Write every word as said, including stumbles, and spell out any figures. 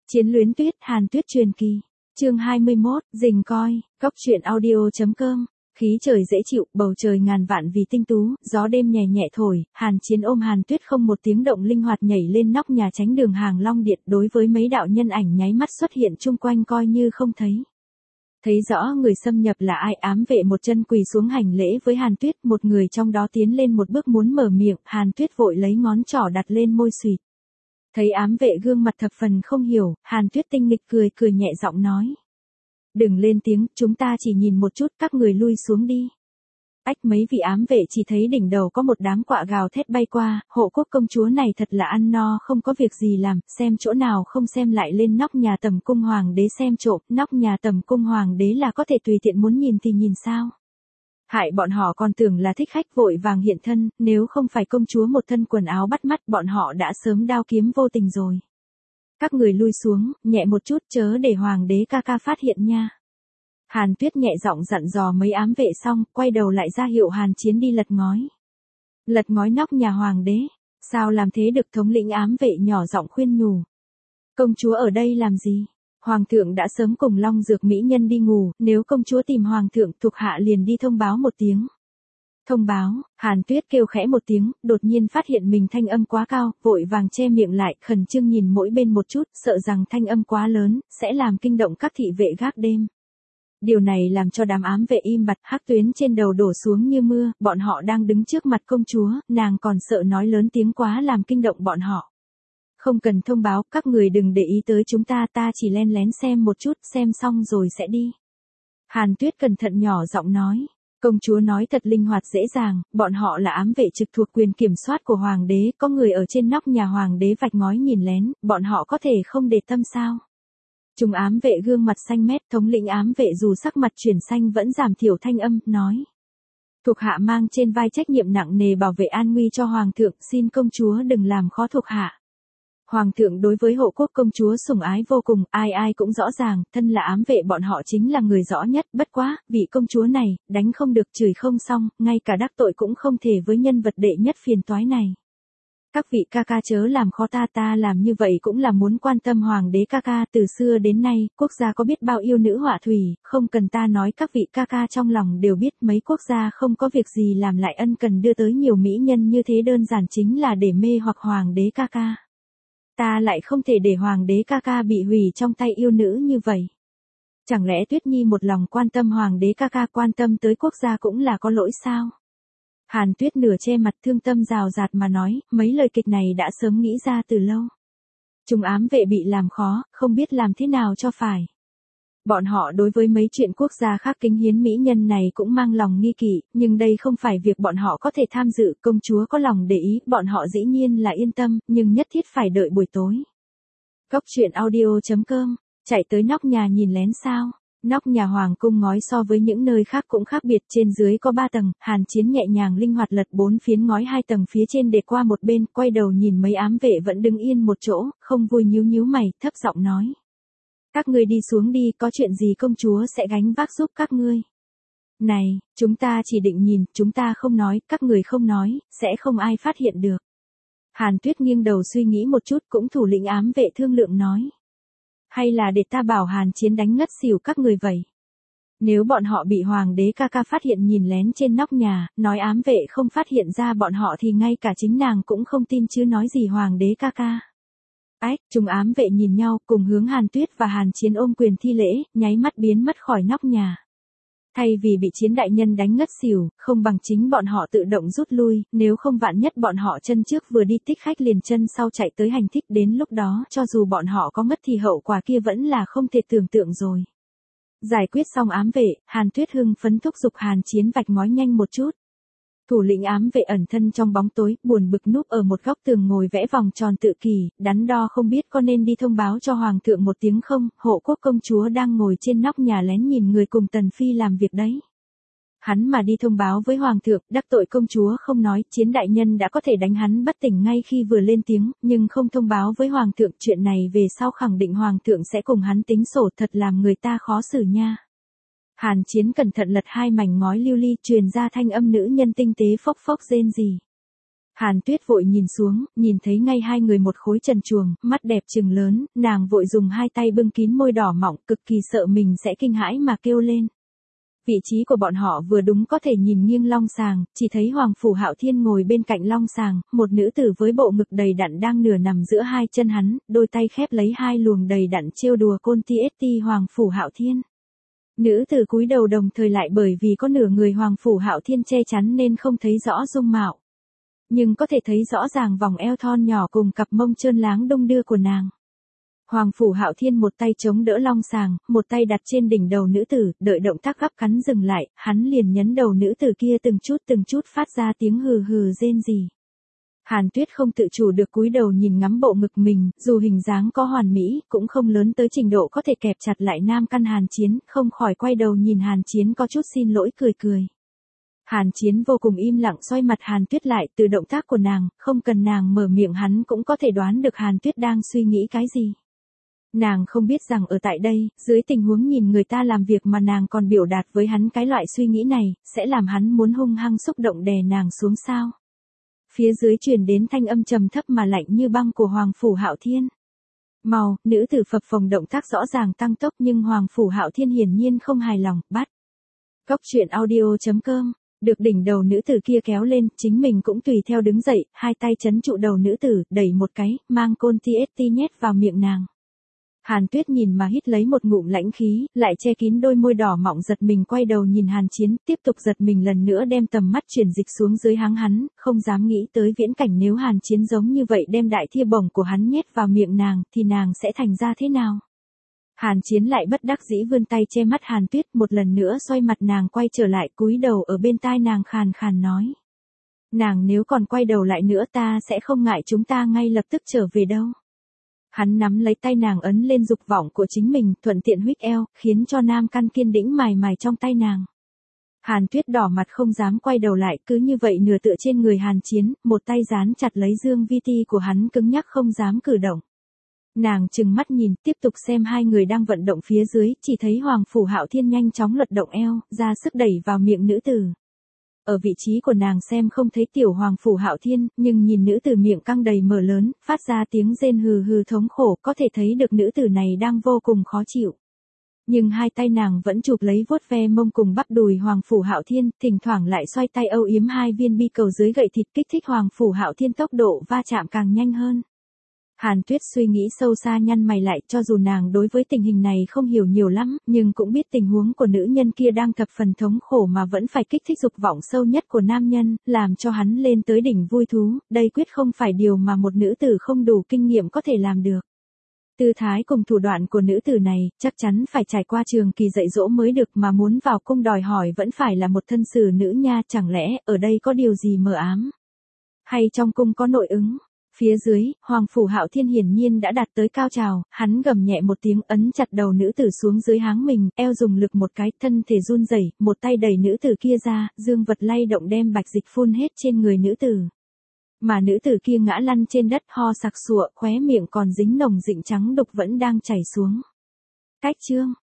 Chiến luyến tuyết, Hàn Tuyết truyền kỳ. Chương hai mươi mốt, Dình coi, Cốc truyện audio chấm com. Khí trời dễ chịu, bầu trời ngàn vạn vì tinh tú, gió đêm nhẹ nhẹ thổi, Hàn Chiến ôm Hàn Tuyết không một tiếng động linh hoạt nhảy lên nóc nhà tránh đường hàng long điện, đối với mấy đạo nhân ảnh nháy mắt xuất hiện chung quanh coi như không thấy. Thấy rõ người xâm nhập là ai, ám vệ một chân quỳ xuống hành lễ với Hàn Tuyết, một người trong đó tiến lên một bước muốn mở miệng, Hàn Tuyết vội lấy ngón trỏ đặt lên môi suýt. Thấy ám vệ gương mặt thập phần không hiểu, Hàn Tuyết tinh nghịch cười cười nhẹ giọng nói. Đừng lên tiếng, chúng ta chỉ nhìn một chút, các người lui xuống đi. Ách, mấy vị ám vệ chỉ thấy đỉnh đầu có một đám quạ gào thét bay qua, hộ quốc công chúa này thật là ăn no không có việc gì làm, xem chỗ nào không xem lại lên nóc nhà tầm cung hoàng đế xem trộm, nóc nhà tầm cung hoàng đế là có thể tùy tiện muốn nhìn thì nhìn sao. Hại bọn họ còn tưởng là thích khách vội vàng hiện thân, nếu không phải công chúa một thân quần áo bắt mắt bọn họ đã sớm đao kiếm vô tình rồi. Các người lui xuống, nhẹ một chút chớ để hoàng đế ca ca phát hiện nha. Hàn Tuyết nhẹ giọng dặn dò mấy ám vệ xong, quay đầu lại ra hiệu Hàn Chiến đi lật ngói. Lật ngói nóc nhà hoàng đế, sao làm thế được, thống lĩnh ám vệ nhỏ giọng khuyên nhủ. Công chúa ở đây làm gì? Hoàng thượng đã sớm cùng Long Dược mỹ nhân đi ngủ, nếu công chúa tìm hoàng thượng, thuộc hạ liền đi thông báo một tiếng. Thông báo, Hàn Tuyết kêu khẽ một tiếng, đột nhiên phát hiện mình thanh âm quá cao, vội vàng che miệng lại, khẩn trương nhìn mỗi bên một chút, sợ rằng thanh âm quá lớn, sẽ làm kinh động các thị vệ gác đêm. Điều này làm cho đám ám vệ im bặt, hắc tuyến trên đầu đổ xuống như mưa, bọn họ đang đứng trước mặt công chúa, nàng còn sợ nói lớn tiếng quá làm kinh động bọn họ. Không cần thông báo, các người đừng để ý tới chúng ta, ta chỉ len lén xem một chút, xem xong rồi sẽ đi. Hàn Tuyết cẩn thận nhỏ giọng nói. Công chúa nói thật linh hoạt dễ dàng, bọn họ là ám vệ trực thuộc quyền kiểm soát của hoàng đế, có người ở trên nóc nhà hoàng đế vạch ngói nhìn lén, bọn họ có thể không để tâm sao. Trung ám vệ gương mặt xanh mét, thống lĩnh ám vệ dù sắc mặt chuyển xanh vẫn giảm thiểu thanh âm, nói. Thuộc hạ mang trên vai trách nhiệm nặng nề bảo vệ an nguy cho hoàng thượng, xin công chúa đừng làm khó thuộc hạ. Hoàng thượng đối với hộ quốc công chúa sủng ái vô cùng, ai ai cũng rõ ràng, thân là ám vệ bọn họ chính là người rõ nhất, bất quá, vị công chúa này, đánh không được chửi không xong, ngay cả đắc tội cũng không thể với nhân vật đệ nhất phiền toái này. Các vị ca ca chớ làm khó ta, ta làm như vậy cũng là muốn quan tâm hoàng đế ca ca, từ xưa đến nay, quốc gia có biết bao yêu nữ họa thủy, không cần ta nói các vị ca ca trong lòng đều biết mấy quốc gia không có việc gì làm lại ân cần đưa tới nhiều mỹ nhân như thế đơn giản chính là để mê hoặc hoàng đế ca ca. Ta lại không thể để hoàng đế ca ca bị hủy trong tay yêu nữ như vậy. Chẳng lẽ Tuyết Nhi một lòng quan tâm hoàng đế ca ca quan tâm tới quốc gia cũng là có lỗi sao? Hàn Tuyết nửa che mặt thương tâm rào rạt mà nói, mấy lời kịch này đã sớm nghĩ ra từ lâu. Trung ám vệ bị làm khó, không biết làm thế nào cho phải. Bọn họ đối với mấy chuyện quốc gia khác kính hiến mỹ nhân này cũng mang lòng nghi kỵ, nhưng đây không phải việc bọn họ có thể tham dự, công chúa có lòng để ý, bọn họ dĩ nhiên là yên tâm, nhưng nhất thiết phải đợi buổi tối. Cốc truyện audio chấm com, chạy tới nóc nhà nhìn lén sao? Nóc nhà hoàng cung ngói so với những nơi khác cũng khác biệt, trên dưới có ba tầng, Hàn Chiến nhẹ nhàng linh hoạt lật bốn phiến ngói hai tầng phía trên để qua một bên, quay đầu nhìn mấy ám vệ vẫn đứng yên một chỗ, không vui nhíu nhíu mày, thấp giọng nói. Các ngươi đi xuống đi, có chuyện gì công chúa sẽ gánh vác giúp các ngươi. Này, chúng ta chỉ định nhìn, chúng ta không nói, các người không nói, sẽ không ai phát hiện được. Hàn Tuyết nghiêng đầu suy nghĩ một chút, cũng thủ lĩnh ám vệ thương lượng nói. Hay là để ta bảo Hàn Chiến đánh ngất xỉu các người vậy? Nếu bọn họ bị hoàng đế ca ca phát hiện nhìn lén trên nóc nhà, nói ám vệ không phát hiện ra bọn họ thì ngay cả chính nàng cũng không tin chứ nói gì hoàng đế ca ca. Ách, chúng ám vệ nhìn nhau cùng hướng Hàn Tuyết và Hàn Chiến ôm quyền thi lễ, nháy mắt biến mất khỏi nóc nhà. Thay vì bị Chiến đại nhân đánh ngất xỉu, không bằng chính bọn họ tự động rút lui, nếu không vạn nhất bọn họ chân trước vừa đi thích khách liền chân sau chạy tới hành thích, đến lúc đó cho dù bọn họ có ngất thì hậu quả kia vẫn là không thể tưởng tượng rồi. Giải quyết xong ám vệ, Hàn Tuyết hưng phấn thúc giục Hàn Chiến vạch ngói nhanh một chút. Thủ lĩnh ám vệ ẩn thân trong bóng tối, buồn bực núp ở một góc tường ngồi vẽ vòng tròn tự kỷ, đắn đo không biết có nên đi thông báo cho hoàng thượng một tiếng không, hộ quốc công chúa đang ngồi trên nóc nhà lén nhìn người cùng Tần Phi làm việc đấy. Hắn mà đi thông báo với hoàng thượng, đắc tội công chúa không nói, Chiến đại nhân đã có thể đánh hắn bất tỉnh ngay khi vừa lên tiếng, nhưng không thông báo với hoàng thượng, chuyện này về sau khẳng định hoàng thượng sẽ cùng hắn tính sổ, thật làm người ta khó xử nha. Hàn Chiến cẩn thận lật hai mảnh ngói lưu ly, truyền ra thanh âm nữ nhân tinh tế phốc phốc rên rỉ. Hàn Tuyết vội nhìn xuống, nhìn thấy ngay hai người một khối trần truồng, mắt đẹp trừng lớn, nàng vội dùng hai tay bưng kín môi đỏ mọng, cực kỳ sợ mình sẽ kinh hãi mà kêu lên. Vị trí của bọn họ vừa đúng có thể nhìn nghiêng long sàng, chỉ thấy Hoàng Phủ Hạo Thiên ngồi bên cạnh long sàng, một nữ tử với bộ ngực đầy đặn đang nửa nằm giữa hai chân hắn, đôi tay khép lấy hai luồng đầy đặn trêu đùa côn ti ết ti Hoàng Phủ Hạo Thiên. Nữ tử cúi đầu đồng thời lại bởi vì có nửa người Hoàng Phủ Hạo Thiên che chắn nên không thấy rõ dung mạo. Nhưng có thể thấy rõ ràng vòng eo thon nhỏ cùng cặp mông trơn láng đung đưa của nàng. Hoàng Phủ Hạo Thiên một tay chống đỡ long sàng, một tay đặt trên đỉnh đầu nữ tử, đợi động tác gắp cắn dừng lại, hắn liền nhấn đầu nữ tử kia từng chút từng chút phát ra tiếng hừ hừ rên rỉ. Hàn Tuyết không tự chủ được cúi đầu nhìn ngắm bộ ngực mình, dù hình dáng có hoàn mỹ, cũng không lớn tới trình độ có thể kẹp chặt lại nam căn Hàn Chiến, không khỏi quay đầu nhìn Hàn Chiến có chút xin lỗi cười cười. Hàn Chiến vô cùng im lặng xoay mặt Hàn Tuyết lại, từ động tác của nàng, không cần nàng mở miệng hắn cũng có thể đoán được Hàn Tuyết đang suy nghĩ cái gì. Nàng không biết rằng ở tại đây, dưới tình huống nhìn người ta làm việc mà nàng còn biểu đạt với hắn cái loại suy nghĩ này, sẽ làm hắn muốn hung hăng xúc động đè nàng xuống sao. Phía dưới truyền đến thanh âm trầm thấp mà lạnh như băng của Hoàng Phủ Hạo Thiên. Màu, nữ tử phập phồng động tác rõ ràng tăng tốc nhưng Hoàng Phủ Hạo Thiên hiển nhiên không hài lòng, bắt. Cốc truyện audio chấm com. Được đỉnh đầu nữ tử kia kéo lên, chính mình cũng tùy theo đứng dậy, hai tay chấn trụ đầu nữ tử, đẩy một cái, mang côn ti ết ti nhét vào miệng nàng. Hàn Tuyết nhìn mà hít lấy một ngụm lãnh khí, lại che kín đôi môi đỏ mọng giật mình quay đầu nhìn Hàn Chiến, tiếp tục giật mình lần nữa đem tầm mắt chuyển dịch xuống dưới háng hắn, không dám nghĩ tới viễn cảnh nếu Hàn Chiến giống như vậy đem đại thia bổng của hắn nhét vào miệng nàng, thì nàng sẽ thành ra thế nào? Hàn Chiến lại bất đắc dĩ vươn tay che mắt Hàn Tuyết, một lần nữa xoay mặt nàng quay trở lại cúi đầu ở bên tai nàng khàn khàn nói. Nàng nếu còn quay đầu lại nữa ta sẽ không ngại chúng ta ngay lập tức trở về đâu. Hắn nắm lấy tay nàng ấn lên dục vọng của chính mình, thuận tiện huých eo, khiến cho nam căn kiên đĩnh mài mài trong tay nàng. Hàn Tuyết đỏ mặt không dám quay đầu lại, cứ như vậy nửa tựa trên người Hàn Chiến, một tay dán chặt lấy dương vi ti của hắn cứng nhắc không dám cử động. Nàng trừng mắt nhìn, tiếp tục xem hai người đang vận động phía dưới, chỉ thấy Hoàng Phủ Hạo Thiên nhanh chóng lật động eo, ra sức đẩy vào miệng nữ tử. Ở vị trí của nàng xem không thấy tiểu Hoàng Phủ Hạo Thiên, nhưng nhìn nữ tử miệng căng đầy mở lớn, phát ra tiếng rên hừ hừ thống khổ, có thể thấy được nữ tử này đang vô cùng khó chịu. Nhưng hai tay nàng vẫn chụp lấy vuốt ve mông cùng bắp đùi Hoàng Phủ Hạo Thiên, thỉnh thoảng lại xoay tay âu yếm hai viên bi cầu dưới gậy thịt kích thích Hoàng Phủ Hạo Thiên tốc độ va chạm càng nhanh hơn. Hàn Tuyết suy nghĩ sâu xa nhăn mày lại, cho dù nàng đối với tình hình này không hiểu nhiều lắm, nhưng cũng biết tình huống của nữ nhân kia đang thập phần thống khổ mà vẫn phải kích thích dục vọng sâu nhất của nam nhân, làm cho hắn lên tới đỉnh vui thú, đây quyết không phải điều mà một nữ tử không đủ kinh nghiệm có thể làm được. Tư thái cùng thủ đoạn của nữ tử này, chắc chắn phải trải qua trường kỳ dạy dỗ mới được, mà muốn vào cung đòi hỏi vẫn phải là một thân sử nữ nha, chẳng lẽ ở đây có điều gì mờ ám? Hay trong cung có nội ứng? Phía dưới, Hoàng Phủ Hạo Thiên hiển nhiên đã đạt tới cao trào, hắn gầm nhẹ một tiếng ấn chặt đầu nữ tử xuống dưới háng mình, eo dùng lực một cái, thân thể run rẩy, một tay đẩy nữ tử kia ra, dương vật lay động đem bạch dịch phun hết trên người nữ tử. Mà nữ tử kia ngã lăn trên đất ho sặc sụa, khóe miệng còn dính nồng dịnh trắng đục vẫn đang chảy xuống. Cách chương